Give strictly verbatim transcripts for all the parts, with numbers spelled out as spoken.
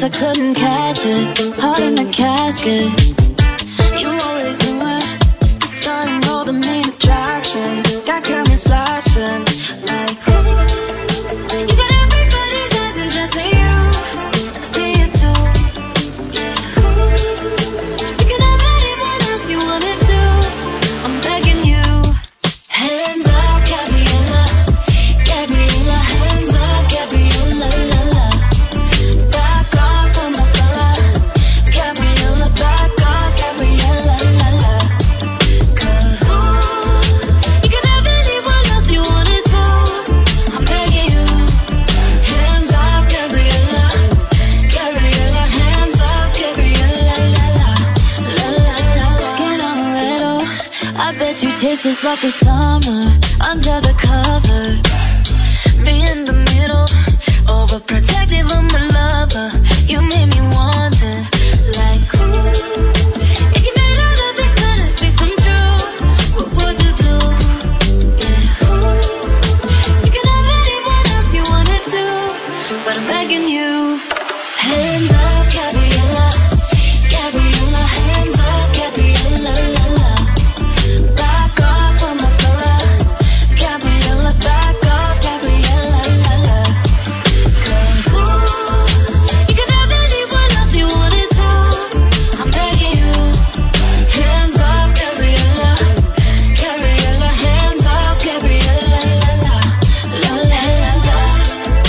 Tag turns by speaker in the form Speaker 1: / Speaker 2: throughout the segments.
Speaker 1: I couldn't catch it. Heart in the casket. You always knew it. The sun and all the main attraction. Got cameras flashing like, ooh. You got everybody's eyes and just in you. I see it too. Yeah, ooh. You can have anyone else you wanna do. I'm begging you. Hands up, Gabriella. Gabriella, hands up, Gabriella, la la. Back off from my fella. Gabriella, back off, Gabriella, la la. Cause ooh, you can have anyone else you wanna do. I'm begging you. Hands off, Gabriella. Gabriella, hands off, Gabriella, la la. La la la. Skin amaretto. I bet you taste just like the summer under the covers. Me in the middle, overprotective of my lover. You made me want it, like ooh. If you made all of these fantasies come true, what would you do? Yeah, ooh. You can have anyone else you wanna do, but I'm begging you. Hands up, Gabriella. Gabriella, hands up, Gabriella, la la. Back off from my fella. Gabriella, back off, Gabriella, la la. Cause ooh, you can have anyone else you wanna do. I'm begging you. Hands off, Gabriella. Gabriella, hands off, Gabriella, la la. La la, hands up.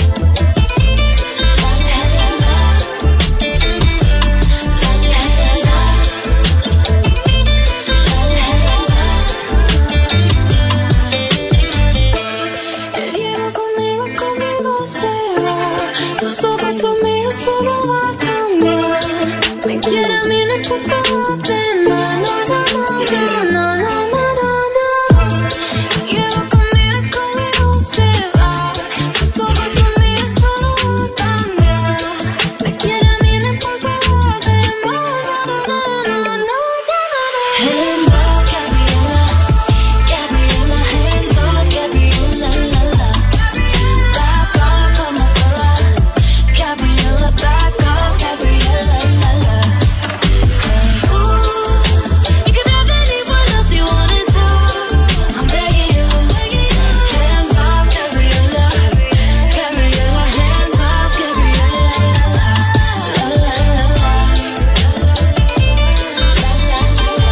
Speaker 1: La la, hands up. La la, hands up. La la, hands up. El hielo conmigo, conmigo se va. Sus ojos son míos, solo va a cambiar. Me quiere a mí, no importa los demás. No, no, no, no, no, no, no, no, no. El hielo conmigo, conmigo se va. Sus ojos son míos, solo va a cambiar. Me quiere a mí, no importa los demás. No, no, no, no, no, no, no. Hands up, Gabriella. Gabriella, hands up, Gabriella, la la. Back off from my fella. Gabriella, back off, Gabriella, la la. Cause ooh, you can have anyone else you wanna do. I'm begging you. Hands off, Gabriella. Gabriella, hands off, Gabriella, la la. La la la la. La la la la.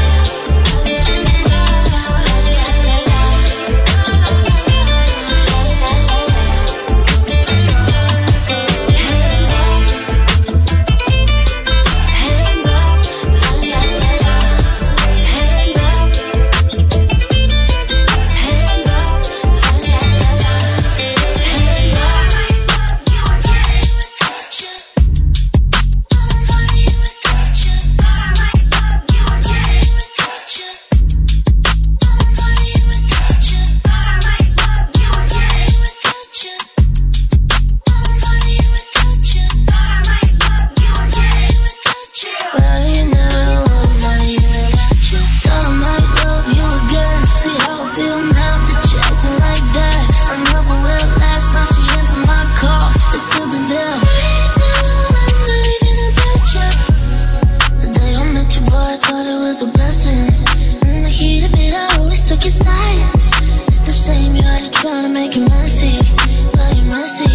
Speaker 1: Well, you know I'm not even got you. Thought I might love you again. See how I feel now that you're acting like that. I never will last. Now she answered my call. It's still the deal. Right now I'm not even about you. The day I met you, boy, I thought it was a blessing. In the heat of it, I always took your side. It's the shame you had to try to make it messy. But you're messy.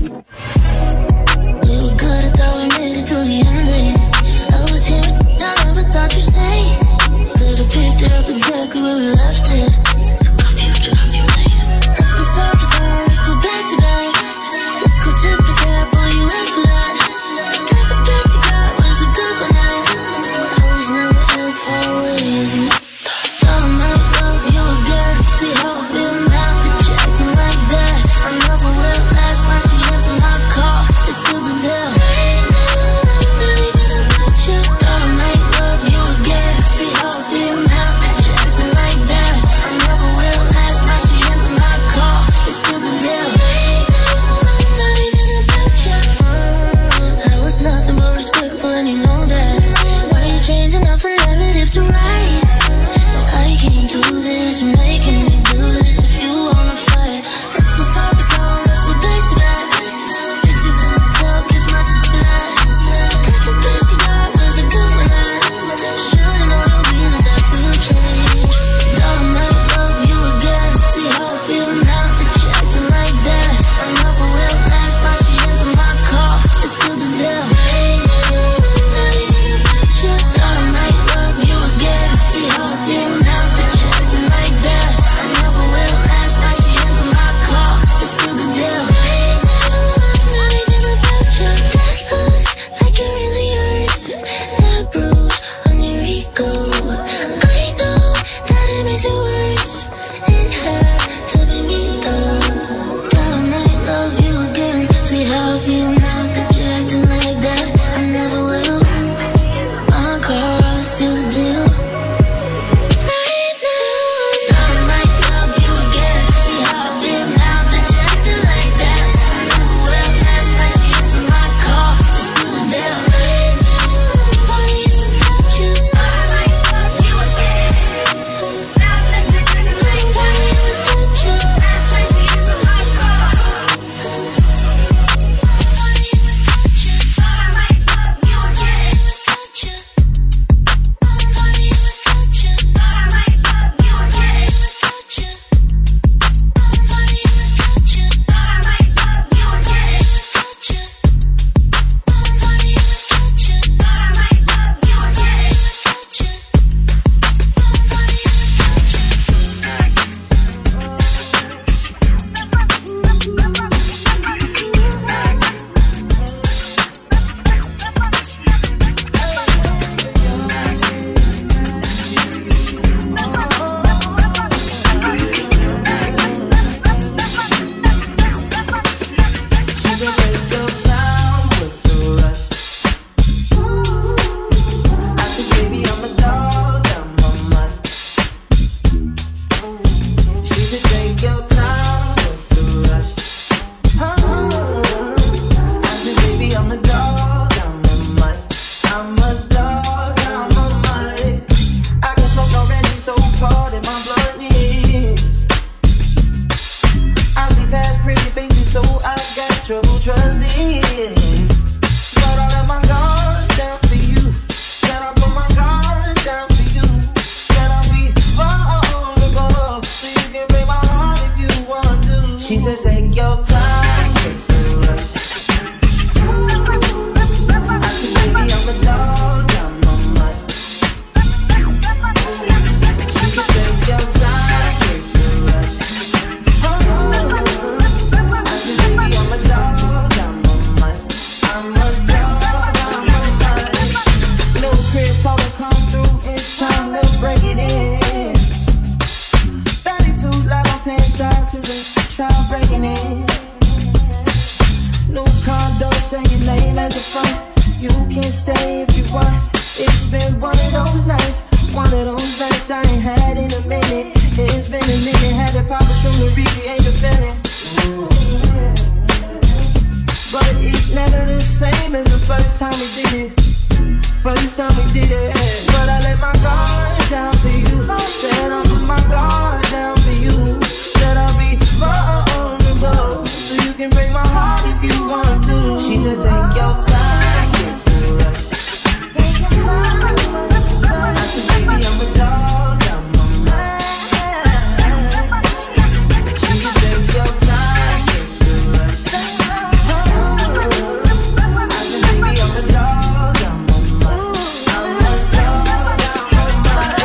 Speaker 1: We were good, I thought we made it to the ending. I was here, but I never thought you'd say. Could've picked it up exactly where we left it. Took off you, drop you later. Let's go side for side, let's go back to back. Let's go tip for tap, all you asked for that. Guess the best you got was a good one. I was never as far away as you
Speaker 2: She said take your time, it's a rush. I said baby I'm a dog, I'm a mutt. She said take your time, it's a rush. I said baby I'm a dog, I'm a mutt. I'm a dog, I'm a mutt. No crib told her come through, it's time to break it in. thirty-two loud on pants size, cause they try breaking in. New condo, say your name at the front. You can stay if you want. It's been one of those nights, one of those nights I ain't had in a minute. It's been a minute, had to pop a soon to recreate the feeling. But it's never the same as the first time we did it. First time we did it. But I let my guard down for you. Said I'll put my guard down for you. Said I'll be vulnerable, so you can break my heart if you want to. She said take your time, it's a rush. Take your time, I said baby I'm a dog, I'm a man. She said take your time, it's a rush. I said baby I'm a dog, I'm a man. I'm a dog, I'm a man.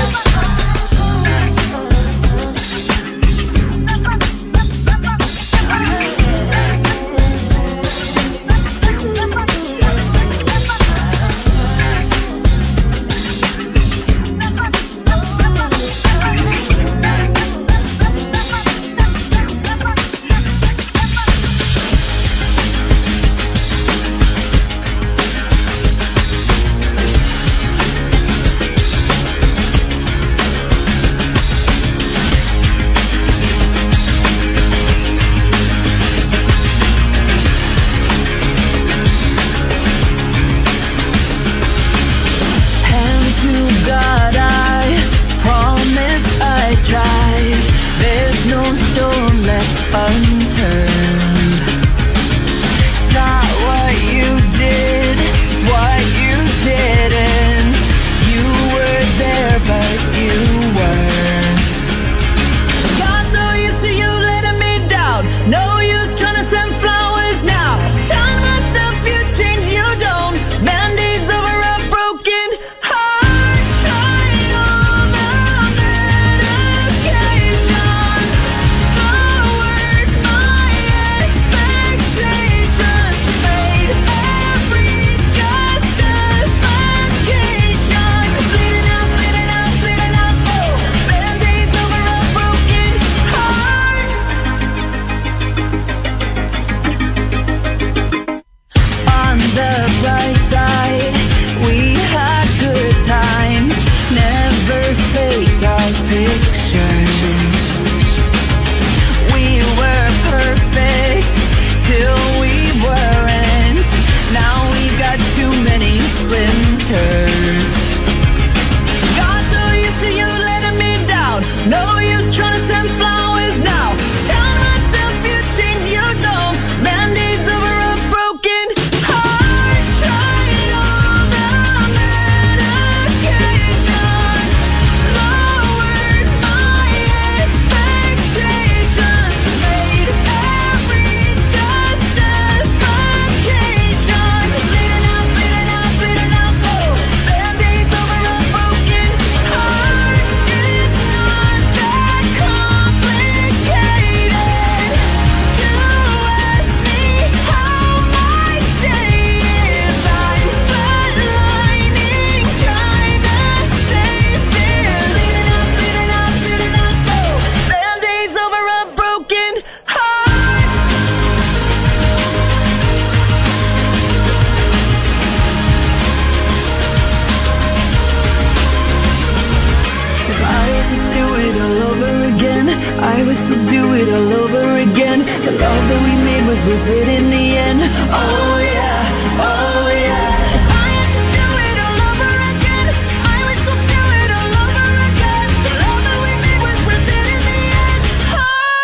Speaker 1: I would still do it all over again. The love that we made was worth it in the end. Oh yeah, oh yeah. If I had to do it all over again, I would still do it all over again. The love that we made was worth it in the end. Oh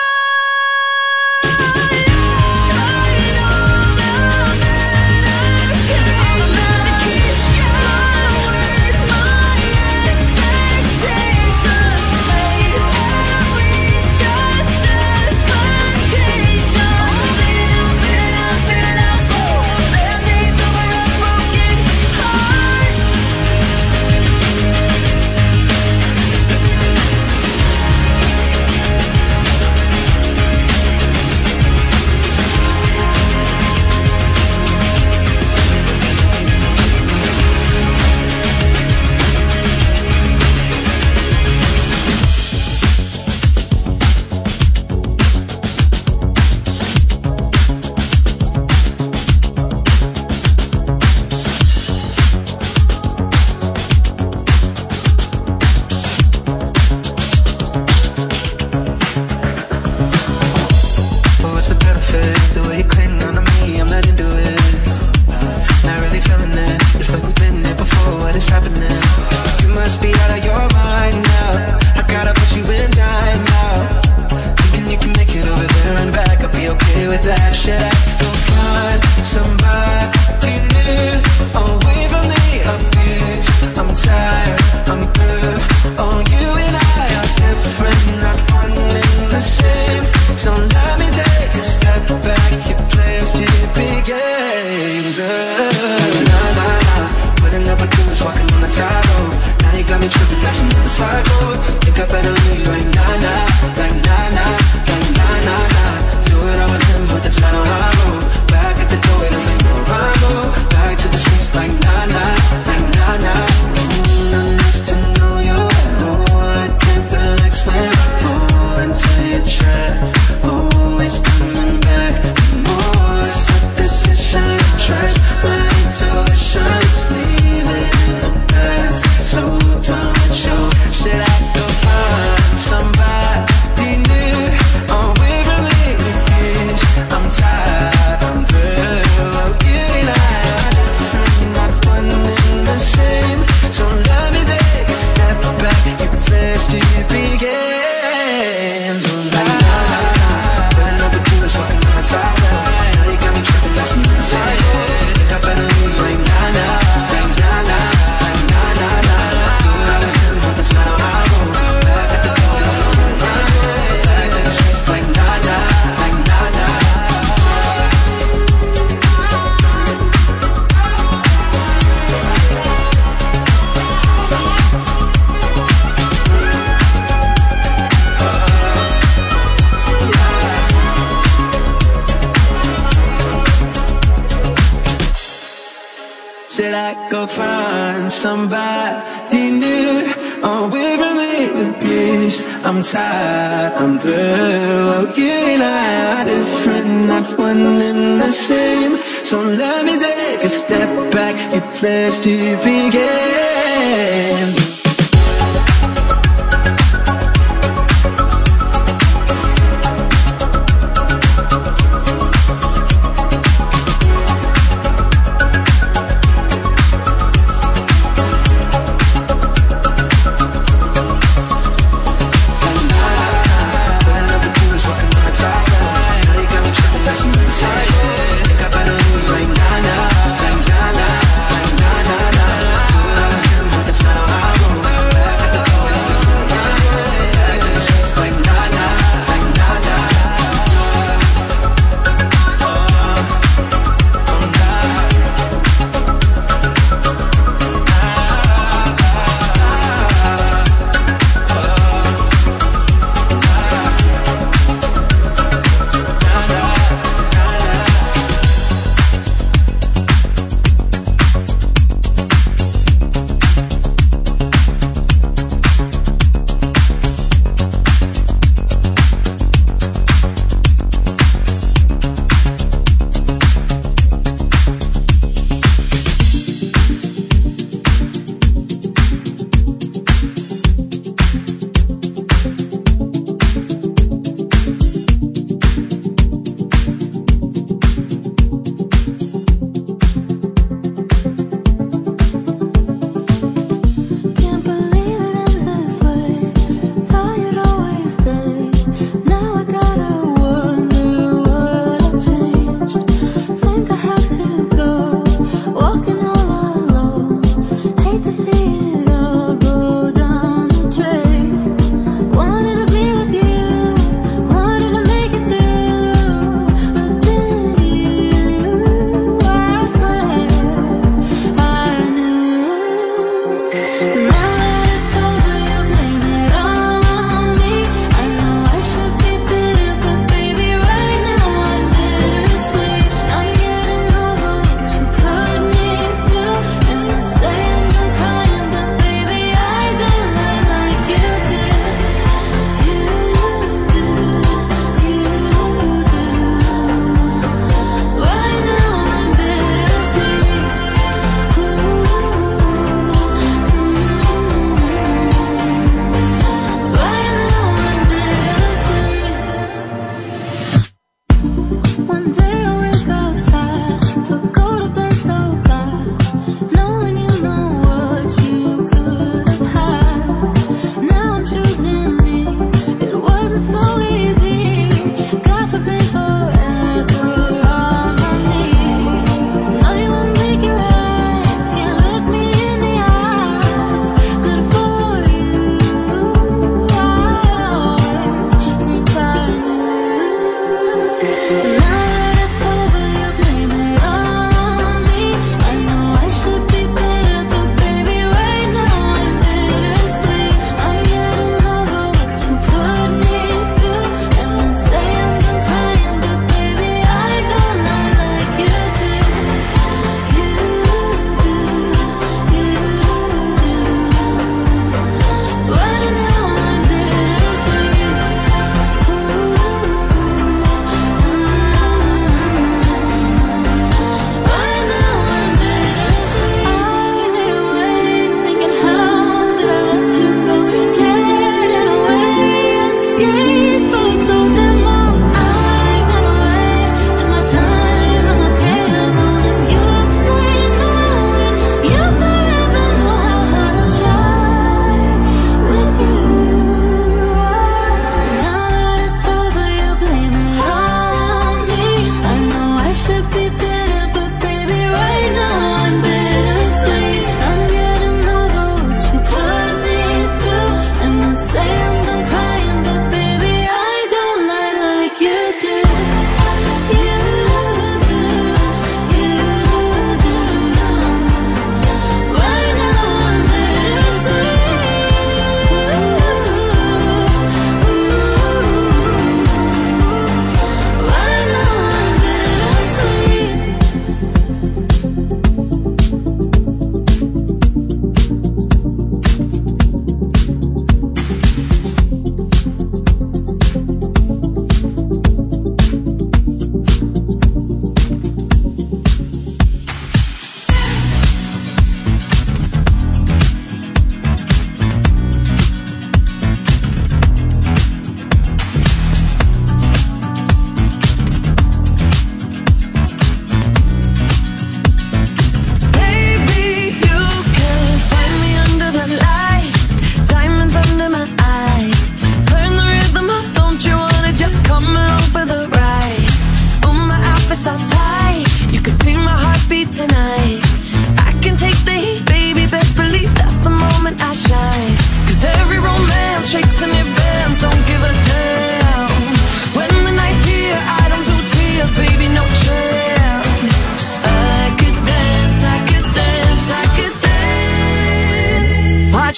Speaker 1: yeah. Tried all the medication, lowered my expectations, made every justification.
Speaker 2: tripping, that's another cycle. Think I better leave right now, nah. Like nah, nah, like nah, nah, nah. Do it all with him, but that's not how I roll. Back at the door, it looks like no rival. Back to the streets like nah, nah, like nah, nah. Mm, I'm nice to know you. Oh, I can't relax when I fall into your trap. Always coming back for more. It's a decision I trust. My intuition is leaving in the past. So done with you. Should I go find somebody new? Or we really confused? I'm tired, I'm through. You and I are different, not one and the same. So let me take a step back. You place to begin. So la la la, but another dude is walking on the top side. Now you got me tripping, that's another side. Think I better leave like nah nah, like nah nah, like nah nah nah. Do it all with him, but that's not how I roll. Back at the door, I'm running, back to the streets like nah nah, like nah nah. Should I go find somebody new? Or we're really confused? I'm tired, I'm through. You and I are different, not one and the same. So let me take a step back. You place to begin. That's not how I roll.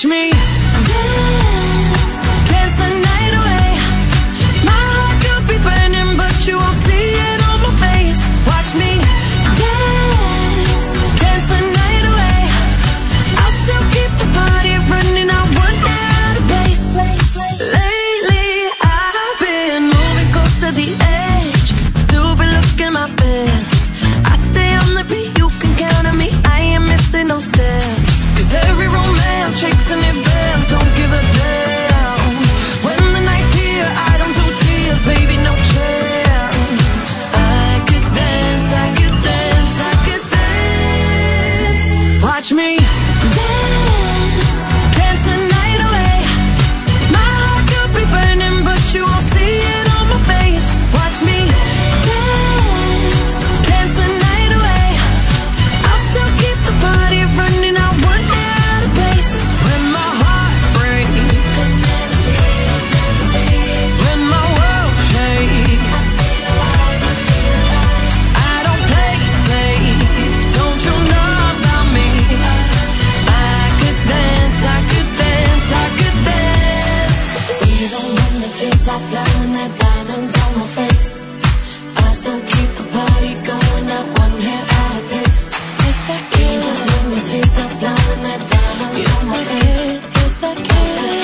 Speaker 1: Watch me dance, dance the night away. My heart could be burning, but you won't see it on my face. Watch me dance, dance the night away. I'll still keep the party running. I won't get out of pace. Lately I've been moving close to the edge, still be looking my best. I stay on the beat, you can count on me. I ain't missing no steps. Cause every romance shakes and it bends, don't give a damn. When the night's here, I don't do tears, baby, no chance. I could dance, I could dance, I could dance. Watch me dance, dance the night away. My heart could be burning, but you won't see it on my face. Watch me dance, dance the night away. I'll still keep the party running. I won't get out of pace. When my heart breaks, when my world shakes, I don't play safe. Don't you know about me? I could dance, I could dance, I could dance. Even when the tears are flowing, that diamonds on my face, I still keep the party going. I won't get out of pace. Yes, I can. Even when the tears are flowing, that diamonds on my face, yes, I can.